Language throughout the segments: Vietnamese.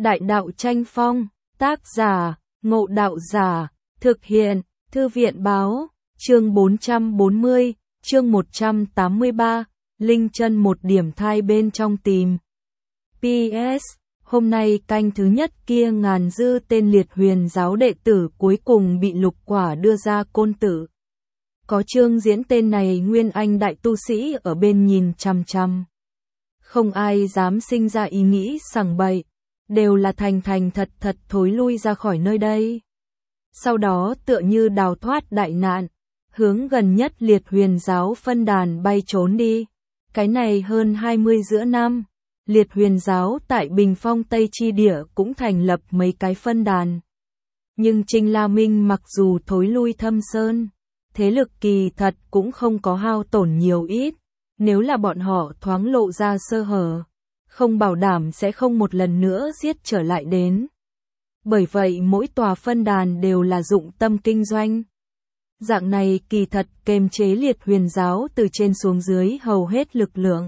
Đại đạo tranh phong, tác giả, Ngộ Đạo Giả, thực hiện, Thư viện Báo, chương 440, chương 183, Linh Chân một điểm thai bên trong tìm. PS, hôm nay canh thứ nhất kia ngàn dư tên liệt huyền giáo đệ tử cuối cùng bị lục quả đưa ra côn tử. Có chương diễn tên này nguyên anh đại tu sĩ ở bên nhìn chằm chằm. Không ai dám sinh ra ý nghĩ sằng bậy, đều là thành thật thối lui ra khỏi nơi đây. Sau đó tựa như đào thoát đại nạn, hướng gần nhất liệt huyền giáo phân đàn bay trốn đi. Cái này hơn 20 giữa năm, liệt huyền giáo tại Bình Phong Tây Chi Địa cũng thành lập mấy cái phân đàn. Nhưng Trinh La Minh mặc dù thối lui thâm sơn, thế lực kỳ thật cũng không có hao tổn nhiều ít. Nếu là bọn họ thoáng lộ ra sơ hở, không bảo đảm sẽ không một lần nữa giết trở lại đến. Bởi vậy mỗi tòa phân đàn đều là dụng tâm kinh doanh. Dạng này kỳ thật kềm chế liệt huyền giáo từ trên xuống dưới hầu hết lực lượng.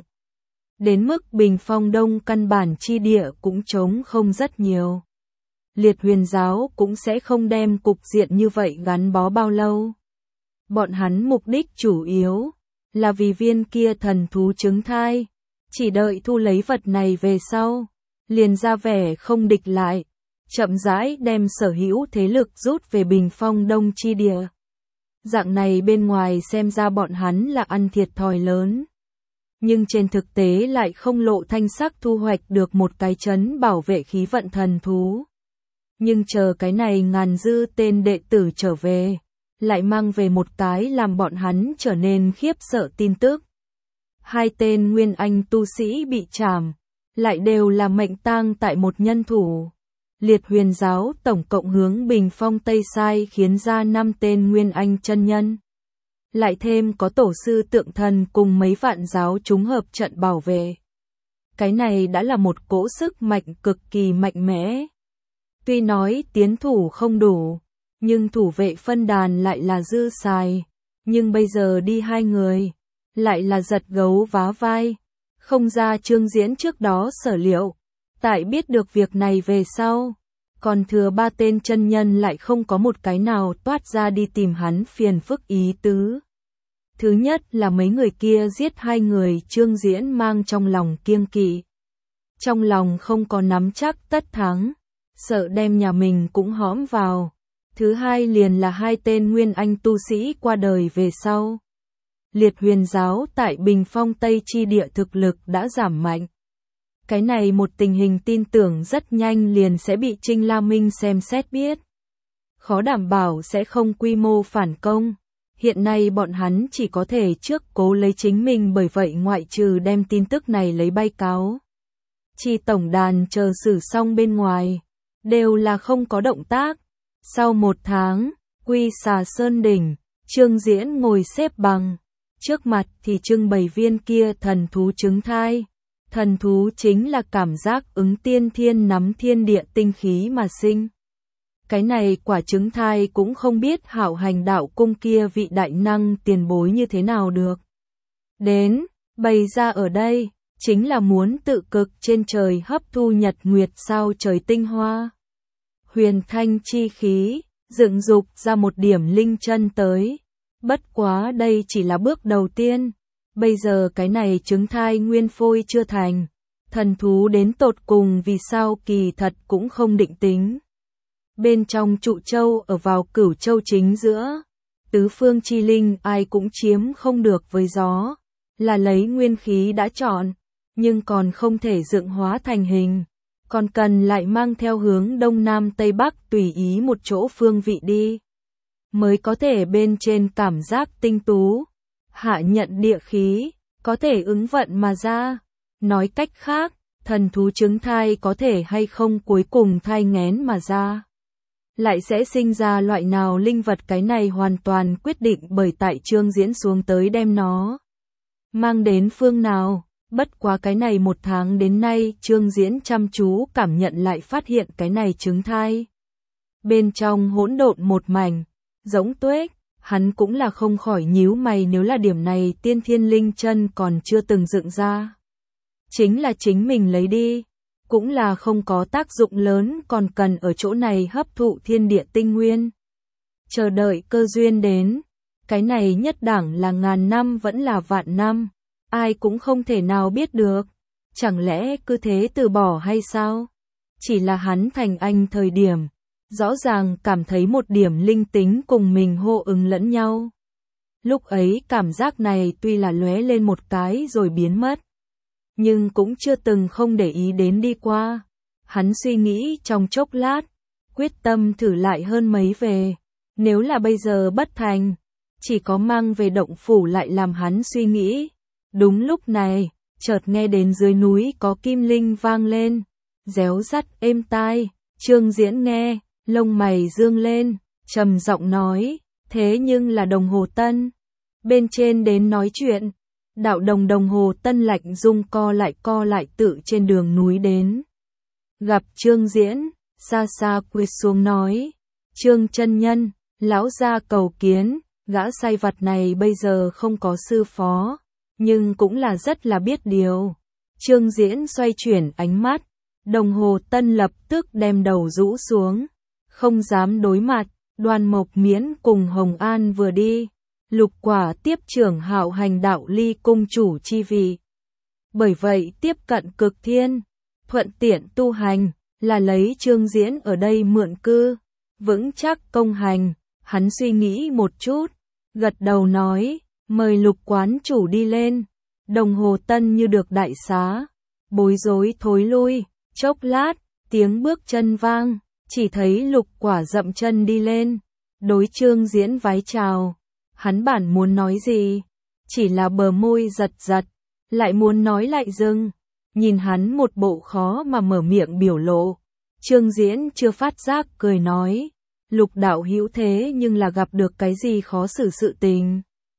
Đến mức Bình Phong Đông căn bản chi địa cũng trống không rất nhiều. Liệt huyền giáo cũng sẽ không đem cục diện như vậy gắn bó bao lâu. Bọn hắn mục đích chủ yếu là vì viên kia thần thú trứng thai. Chỉ đợi thu lấy vật này về sau, liền ra vẻ không địch lại, chậm rãi đem sở hữu thế lực rút về Bình Phong Đông chi địa. Dạng này bên ngoài xem ra bọn hắn là ăn thiệt thòi lớn. Nhưng trên thực tế lại không lộ thanh sắc thu hoạch được một cái trấn bảo vệ khí vận thần thú. Nhưng chờ cái này ngàn dư tên đệ tử trở về, lại mang về một cái làm bọn hắn trở nên khiếp sợ tin tức. 2 tên nguyên anh tu sĩ bị trảm, lại đều là mệnh tang tại một nhân thủ. Liệt huyền giáo tổng cộng hướng Bình Phong Tây sai khiến ra 5 tên nguyên anh chân nhân. Lại thêm có tổ sư tượng thần cùng mấy vạn giáo chúng hợp trận bảo vệ. Cái này đã là một cỗ sức mạnh cực kỳ mạnh mẽ. Tuy nói tiến thủ không đủ, nhưng thủ vệ phân đàn lại là dư xài. Nhưng bây giờ đi 2 người, lại là giật gấu vá vai. Không ra chương diễn trước đó sở liệu. Tại biết được việc này về sau, còn thừa 3 tên chân nhân lại không có một cái nào toát ra đi tìm hắn phiền phức ý tứ. Thứ nhất là mấy người kia giết 2 người chương diễn mang trong lòng kiêng kỵ. Trong lòng không có nắm chắc tất thắng, sợ đem nhà mình cũng hõm vào. Thứ hai liền là 2 tên nguyên anh tu sĩ qua đời về sau. Liệt huyền giáo tại Bình Phong Tây Chi Địa thực lực đã giảm mạnh. Cái này một tình hình tin tưởng rất nhanh liền sẽ bị Trinh La Minh xem xét biết. Khó đảm bảo sẽ không quy mô phản công. Hiện nay bọn hắn chỉ có thể trước cố lấy chính mình, bởi vậy ngoại trừ đem tin tức này lấy bay cáo. Chi tổng đàn chờ xử xong bên ngoài, đều là không có động tác. Sau 1 tháng, Quy Xà Sơn Đỉnh, Trương Diễn ngồi xếp bằng. Trước mặt thì trưng bày viên kia thần thú trứng thai. Thần thú chính là cảm giác ứng tiên thiên nắm thiên địa tinh khí mà sinh. Cái này quả trứng thai cũng không biết hạo hành đạo cung kia vị đại năng tiền bối như thế nào được. Đến, bày ra ở đây, chính là muốn tự cực trên trời hấp thu nhật nguyệt sao trời tinh hoa. Huyền thanh chi khí, dựng dục ra một điểm linh chân tới. Bất quá đây chỉ là bước đầu tiên. Bây giờ cái này trứng thai nguyên phôi chưa thành. Thần thú đến tột cùng vì sao kỳ thật cũng không định tính. Bên trong trụ châu ở vào Cửu Châu chính giữa. Tứ phương chi linh ai cũng chiếm không được với gió. Là lấy nguyên khí đã chọn, nhưng còn không thể dựng hóa thành hình. Còn cần lại mang theo hướng Đông Nam Tây Bắc tùy ý một chỗ phương vị đi. Mới có thể bên trên cảm giác tinh tú. Hạ nhận địa khí, có thể ứng vận mà ra. Nói cách khác, thần thú trứng thai có thể hay không cuối cùng thai nghén mà ra. Lại sẽ sinh ra loại nào linh vật, cái này hoàn toàn quyết định bởi tại chương diễn xuống tới đem nó mang đến phương nào. Bất quá cái này 1 tháng đến nay chương diễn chăm chú cảm nhận lại phát hiện cái này trứng thai. Bên trong hỗn độn một mảnh, giống tuếch. Hắn cũng là không khỏi nhíu mày, nếu là điểm này tiên thiên linh chân còn chưa từng dựng ra. Chính là chính mình lấy đi. cũng là không có tác dụng lớn, còn cần ở chỗ này hấp thụ thiên địa tinh nguyên. Chờ đợi cơ duyên đến, cái này nhất đẳng là ngàn năm vẫn là vạn năm, ai cũng không thể nào biết được. Chẳng lẽ cứ thế từ bỏ hay sao? Chỉ là hắn thành anh thời điểm, rõ ràng cảm thấy một điểm linh tính cùng mình hô ứng lẫn nhau. Lúc ấy cảm giác này tuy là lóe lên một cái rồi biến mất, nhưng cũng chưa từng không để ý đến đi qua. Hắn suy nghĩ trong chốc lát, quyết tâm thử lại hơn mấy về. Nếu là bây giờ bất thành, chỉ có mang về động phủ lại làm hắn suy nghĩ. Đúng lúc này, chợt nghe đến dưới núi có kim linh vang lên, réo rắt êm tai. Trương Diễn nghe, lông mày dương lên, trầm giọng nói, thế nhưng là đồng hồ tân. Bên trên đến nói chuyện, đạo đồng hồ tân lạnh rung co lại tự trên đường núi đến. Gặp Trương Diễn, xa xa quỳ xuống nói, Trương chân nhân, lão gia cầu kiến. Gã sai vặt này bây giờ không có sư phó, nhưng cũng là rất là biết điều. Trương Diễn xoay chuyển ánh mắt, đồng hồ tân lập tức đem đầu rũ xuống, không dám đối mặt. Đoan Mộc Miễn cùng Hồng An vừa đi, Lục Quả tiếp trưởng Hạo Hành Đạo Ly cung chủ chi vị. Bởi vậy tiếp cận Cực Thiên, thuận tiện tu hành, là lấy Trương Diễn ở đây mượn cư, vững chắc công hành. Hắn suy nghĩ một chút, gật đầu nói, mời Lục quán chủ đi lên. Đồng hồ tân như được đại xá, bối rối thối lui. Chốc lát, tiếng bước chân vang, chỉ thấy Lục Quả dậm chân đi lên, đối Trương Diễn vái chào. Hắn bản muốn nói gì, chỉ là bờ môi giật giật, lại muốn nói lại dừng. Nhìn hắn một bộ khó mà mở miệng biểu lộ, Trương Diễn chưa phát giác cười nói, Lục đạo hữu thế nhưng là gặp được cái gì khó xử sự tình.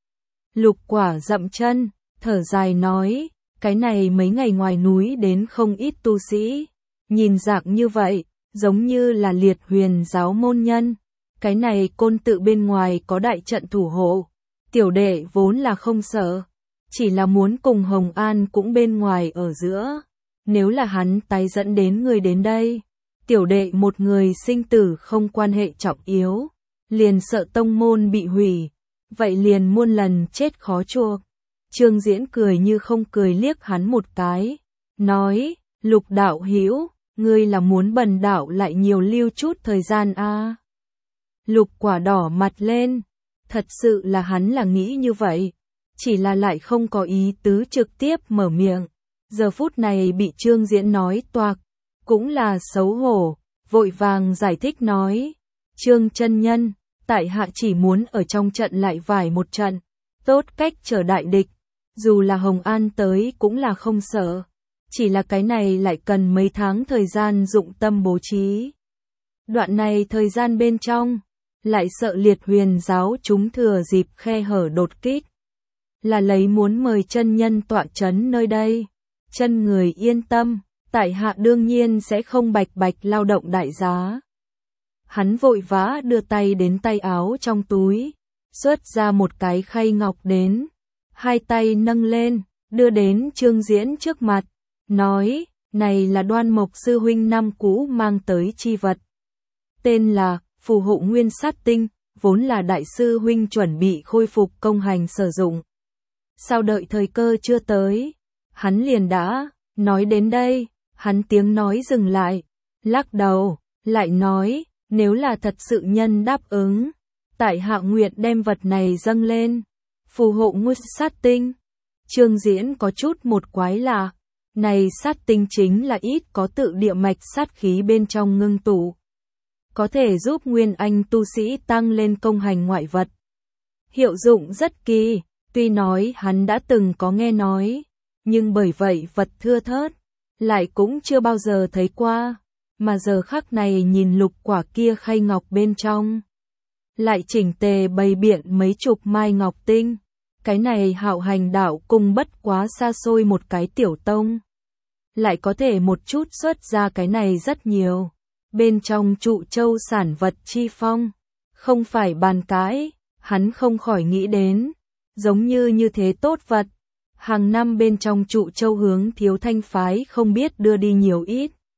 Lục Quả dậm chân, thở dài nói, cái này mấy ngày ngoài núi đến không ít tu sĩ, nhìn dạng như vậy, giống như là Liệt Huyền giáo môn nhân. Cái này côn tự bên ngoài có đại trận thủ hộ, tiểu đệ vốn là không sợ, chỉ là muốn cùng Hồng An cũng bên ngoài ở giữa. Nếu là hắn tái dẫn đến người đến đây, tiểu đệ một người sinh tử không quan hệ trọng yếu, liền sợ tông môn bị hủy, vậy liền muôn lần chết khó chuộc. Trương Diễn cười như không cười liếc hắn một cái, nói, Lục đạo hữu, ngươi là muốn bần đạo lại nhiều lưu chút thời gian a? Lục Quả đỏ mặt lên, thật sự là hắn là nghĩ như vậy, chỉ là lại không có ý tứ trực tiếp mở miệng. Giờ phút này bị Trương Diễn nói toạc, cũng là xấu hổ, vội vàng giải thích nói, Trương chân nhân, tại hạ chỉ muốn ở trong trận lại vài một trận, tốt cách chờ đại địch, dù là Hồng An tới cũng là không sợ, chỉ là cái này lại cần mấy tháng thời gian dụng tâm bố trí. Đoạn này thời gian bên trong, lại sợ Liệt Huyền giáo chúng thừa dịp khe hở đột kích, là lấy muốn mời chân nhân tọa chấn nơi đây. Chân người yên tâm, tại hạ đương nhiên sẽ không bạch bạch lao động đại giá. Hắn vội vã đưa tay đến tay áo trong túi, xuất ra một cái khay ngọc đến, hai tay nâng lên, đưa đến Trương Diễn trước mặt, nói, này là Đoan Mộc sư huynh năm cũ mang tới chi vật. Tên là phù hộ nguyên sát tinh, vốn là đại sư huynh chuẩn bị khôi phục công hành sử dụng. Sao đợi thời cơ chưa tới, hắn liền đã, nói đến đây, hắn tiếng nói dừng lại, lắc đầu, lại nói, nếu là thật sự nhân đáp ứng, tại hạ nguyện đem vật này dâng lên, phù hộ nguyên sát tinh. Trương Diễn có chút một quái lạ, này sát tinh chính là ít có tự địa mạch sát khí bên trong ngưng tụ, có thể giúp nguyên anh tu sĩ tăng lên công hành ngoại vật. Hiệu dụng rất kỳ, tuy nói hắn đã từng có nghe nói, nhưng bởi vậy vật thưa thớt, lại cũng chưa bao giờ thấy qua, mà giờ khắc này nhìn Lục Quả kia khay ngọc bên trong, lại chỉnh tề bày biện mấy chục mai ngọc tinh. Cái này Hạo Hành đạo cung bất quá xa xôi một cái tiểu tông, lại có thể một chút xuất ra cái này rất nhiều. Bên trong trụ châu sản vật chi phong, không phải bàn cãi, hắn không khỏi nghĩ đến, giống như thế tốt vật, hàng năm bên trong trụ châu hướng Thiếu Thanh phái không biết đưa đi nhiều ít.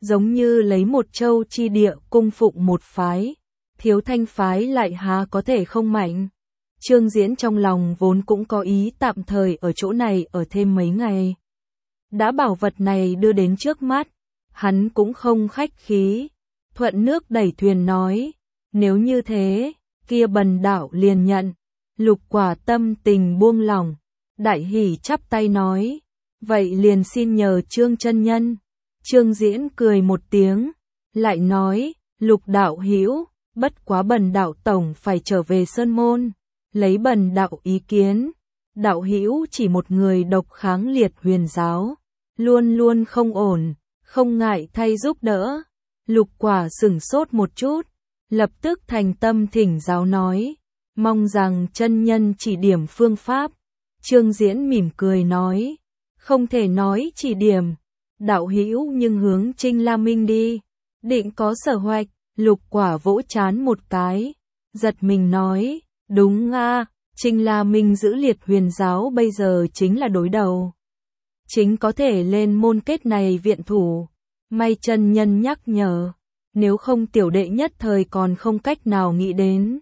giống như lấy một châu chi địa cung phụng một phái, Thiếu Thanh phái lại há có thể không mạnh. Trương Diễn trong lòng vốn cũng có ý tạm thời ở chỗ này ở thêm mấy ngày. Đã bảo vật này đưa đến trước mắt, hắn cũng không khách khí, thuận nước đẩy thuyền nói, nếu như thế, kia bần đạo liền nhận. Lục Quả tâm tình buông lỏng, đại hỉ chắp tay nói, vậy liền xin nhờ Trương chân nhân. Trương Diễn cười một tiếng, lại nói, Lục đạo hữu, bất quá bần đạo tổng phải trở về Sơn Môn, lấy bần đạo ý kiến, đạo hữu chỉ một người độc kháng liệt huyền giáo, luôn luôn không ổn, không ngại thay giúp đỡ. Lục Quả sửng sốt một chút, lập tức thành tâm thỉnh giáo nói, mong rằng chân nhân chỉ điểm phương pháp. Trương Diễn mỉm cười nói, không thể nói chỉ điểm, đạo hữu nhưng hướng Trinh La Minh đi, định có sở hoạch. Lục Quả vỗ trán một cái, giật mình nói, đúng a, Trinh La Minh giữ liệt huyền giáo bây giờ chính là đối đầu. Chính có thể lên môn kết này viện thủ, may chân nhân nhắc nhở, nếu không tiểu đệ nhất thời còn không cách nào nghĩ đến.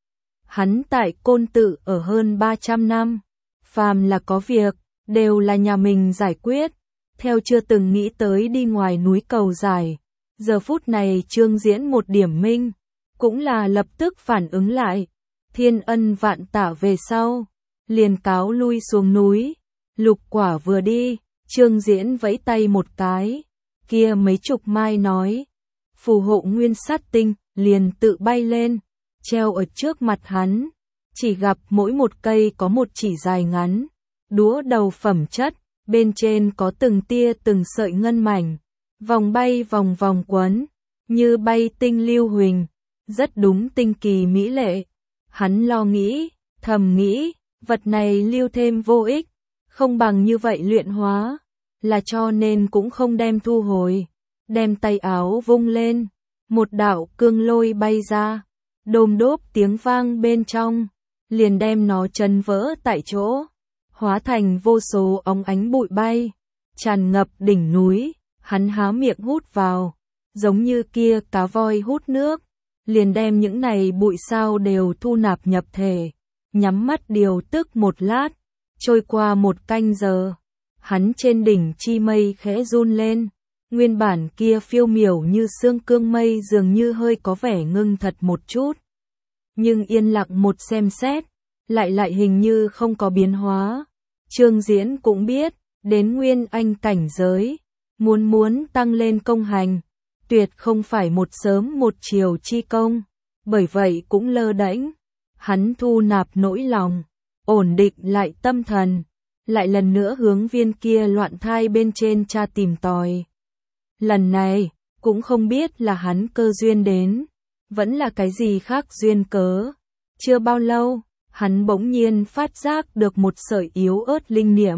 Hắn tại Côn Tự ở hơn 300 năm, phàm là có việc, đều là nhà mình giải quyết, theo chưa từng nghĩ tới đi ngoài núi cầu giải. Giờ phút này Trương Diễn một điểm minh, cũng là lập tức phản ứng lại, thiên ân vạn tạ về sau, liền cáo lui xuống núi. Lục Quả vừa đi, Trương Diễn vẫy tay một cái, kia mấy chục mai nói, phù hộ nguyên sát tinh, liền tự bay lên, treo ở trước mặt hắn, chỉ gặp mỗi một cây có một chỉ dài ngắn, đúa đầu phẩm chất, bên trên có từng tia từng sợi ngân mảnh, vòng bay vòng vòng quấn, như bay tinh lưu huỳnh, rất đúng tinh kỳ mỹ lệ. Hắn lo nghĩ, thầm nghĩ, vật này lưu thêm vô ích, không bằng như vậy luyện hóa, là cho nên cũng không đem thu hồi, đem tay áo vung lên, một đạo cương lôi bay ra, đôm đốp tiếng vang bên trong, liền đem nó chấn vỡ tại chỗ, hóa thành vô số óng ánh bụi bay, tràn ngập đỉnh núi. Hắn há miệng hút vào, giống như kia cá voi hút nước, liền đem những này bụi sao đều thu nạp nhập thể, nhắm mắt điều tức một lát, trôi qua một canh giờ, hắn trên đỉnh chi mây khẽ run lên, nguyên bản kia phiêu miểu như sương cương mây dường như hơi có vẻ ngưng thật một chút, nhưng yên lặng một xem xét, lại hình như không có biến hóa. Trương Diễn cũng biết, đến nguyên anh cảnh giới, muốn tăng lên công hành, tuyệt không phải một sớm một chiều chi công, bởi vậy cũng lơ đễnh. Hắn thu nạp nỗi lòng, ổn định lại tâm thần, lại lần nữa hướng viên kia loạn thai bên trên tra tìm tòi. Lần này, cũng không biết là hắn cơ duyên đến, vẫn là cái gì khác duyên cớ. Chưa bao lâu, hắn bỗng nhiên phát giác được một sợi yếu ớt linh niệm.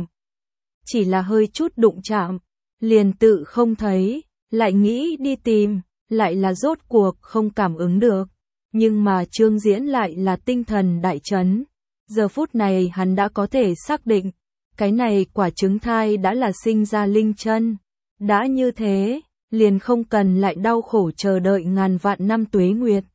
Chỉ là hơi chút đụng chạm, liền tự không thấy, lại nghĩ đi tìm, lại là rốt cuộc không cảm ứng được. Nhưng mà Trương Diễn lại là tinh thần đại chấn. Giờ phút này hắn đã có thể xác định, cái này quả trứng thai đã là sinh ra linh chân. Đã như thế, liền không cần lại đau khổ chờ đợi ngàn vạn năm tuế nguyệt.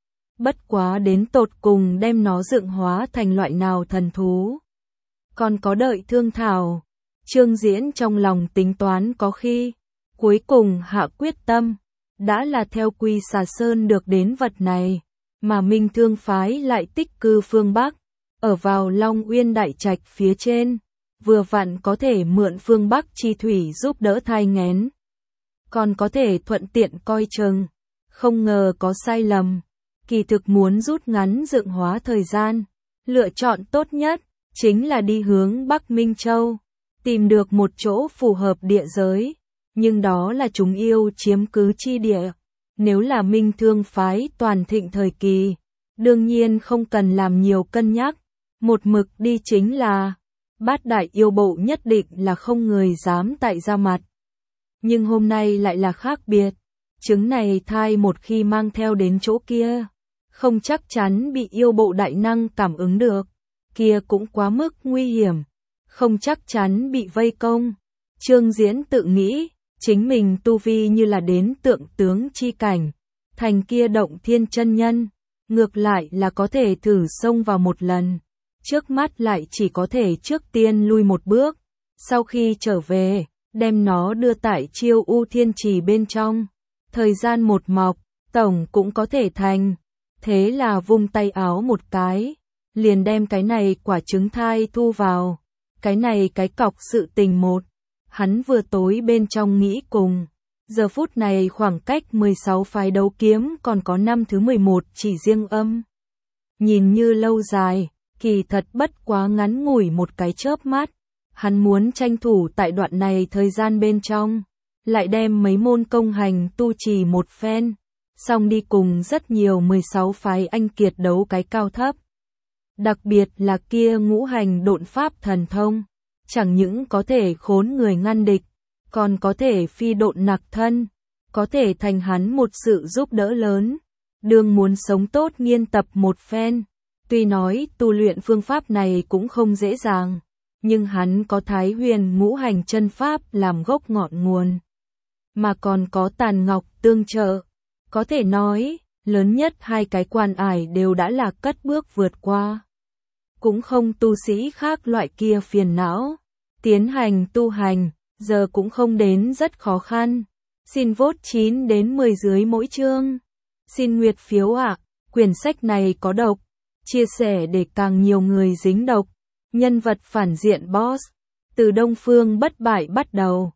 Bất quá đến tột cùng đem nó dựng hóa thành loại nào thần thú. Còn có đợi thương thảo. Trương Diễn trong lòng tính toán có khi, cuối cùng hạ quyết tâm, đã là theo Quy Xà Sơn được đến vật này, mà Minh Thương phái lại tích cư phương Bắc, ở vào Long Uyên Đại Trạch phía trên, vừa vặn có thể mượn phương Bắc chi thủy giúp đỡ thai nghén, còn có thể thuận tiện coi chừng, không ngờ có sai lầm, kỳ thực muốn rút ngắn dựng hóa thời gian, lựa chọn tốt nhất chính là đi hướng Bắc Minh Châu. Tìm được một chỗ phù hợp địa giới, nhưng đó là chúng yêu chiếm cứ chi địa. Nếu là Minh Thương phái toàn thịnh thời kỳ, đương nhiên không cần làm nhiều cân nhắc, một mực đi chính là, Bát đại yêu bộ nhất định là không người dám tại ra mặt. Nhưng hôm nay lại là khác biệt, trứng này thai một khi mang theo đến chỗ kia, không chắc chắn bị yêu bộ đại năng cảm ứng được, kia cũng quá mức nguy hiểm. Không chắc chắn bị vây công. Trương Diễn tự nghĩ, chính mình tu vi như là đến tượng tướng chi cảnh, thành kia động thiên chân nhân, ngược lại là có thể thử xông vào một lần, trước mắt lại chỉ có thể trước tiên lui một bước, sau khi trở về, đem nó đưa tại Chiêu U Thiên Trì bên trong, thời gian một mọc, tổng cũng có thể thành, thế là vung tay áo một cái, liền đem cái này quả trứng thai thu vào, cái này cái cọc sự tình một. Hắn vừa tối bên trong nghĩ cùng, giờ phút này khoảng cách 16 phái đấu kiếm còn có năm thứ 11 chỉ riêng âm. Nhìn như lâu dài, kỳ thật bất quá ngắn ngủi một cái chớp mắt, hắn muốn tranh thủ tại đoạn này thời gian bên trong, lại đem mấy môn công hành tu trì một phen, xong đi cùng rất nhiều 16 phái anh kiệt đấu cái cao thấp. Đặc biệt là kia ngũ hành độn pháp thần thông. Chẳng những có thể khốn người ngăn địch, còn có thể phi độn nặc thân, có thể thành hắn một sự giúp đỡ lớn. Đương muốn sống tốt nghiên tập một phen, tuy nói tu luyện phương pháp này cũng không dễ dàng, nhưng hắn có Thái Huyền ngũ hành chân pháp làm gốc ngọn nguồn, mà còn có Tàn Ngọc tương trợ, có thể nói, lớn nhất hai cái quan ải đều đã là cất bước vượt qua. Cũng không tu sĩ khác loại kia phiền não, tiến hành tu hành, giờ cũng không đến rất khó khăn. Xin vote 9 đến 10 dưới mỗi chương. Xin nguyệt phiếu ạ, quyển sách này có độc, chia sẻ để càng nhiều người dính độc. Nhân vật phản diện boss, từ Đông Phương bất bại bắt đầu.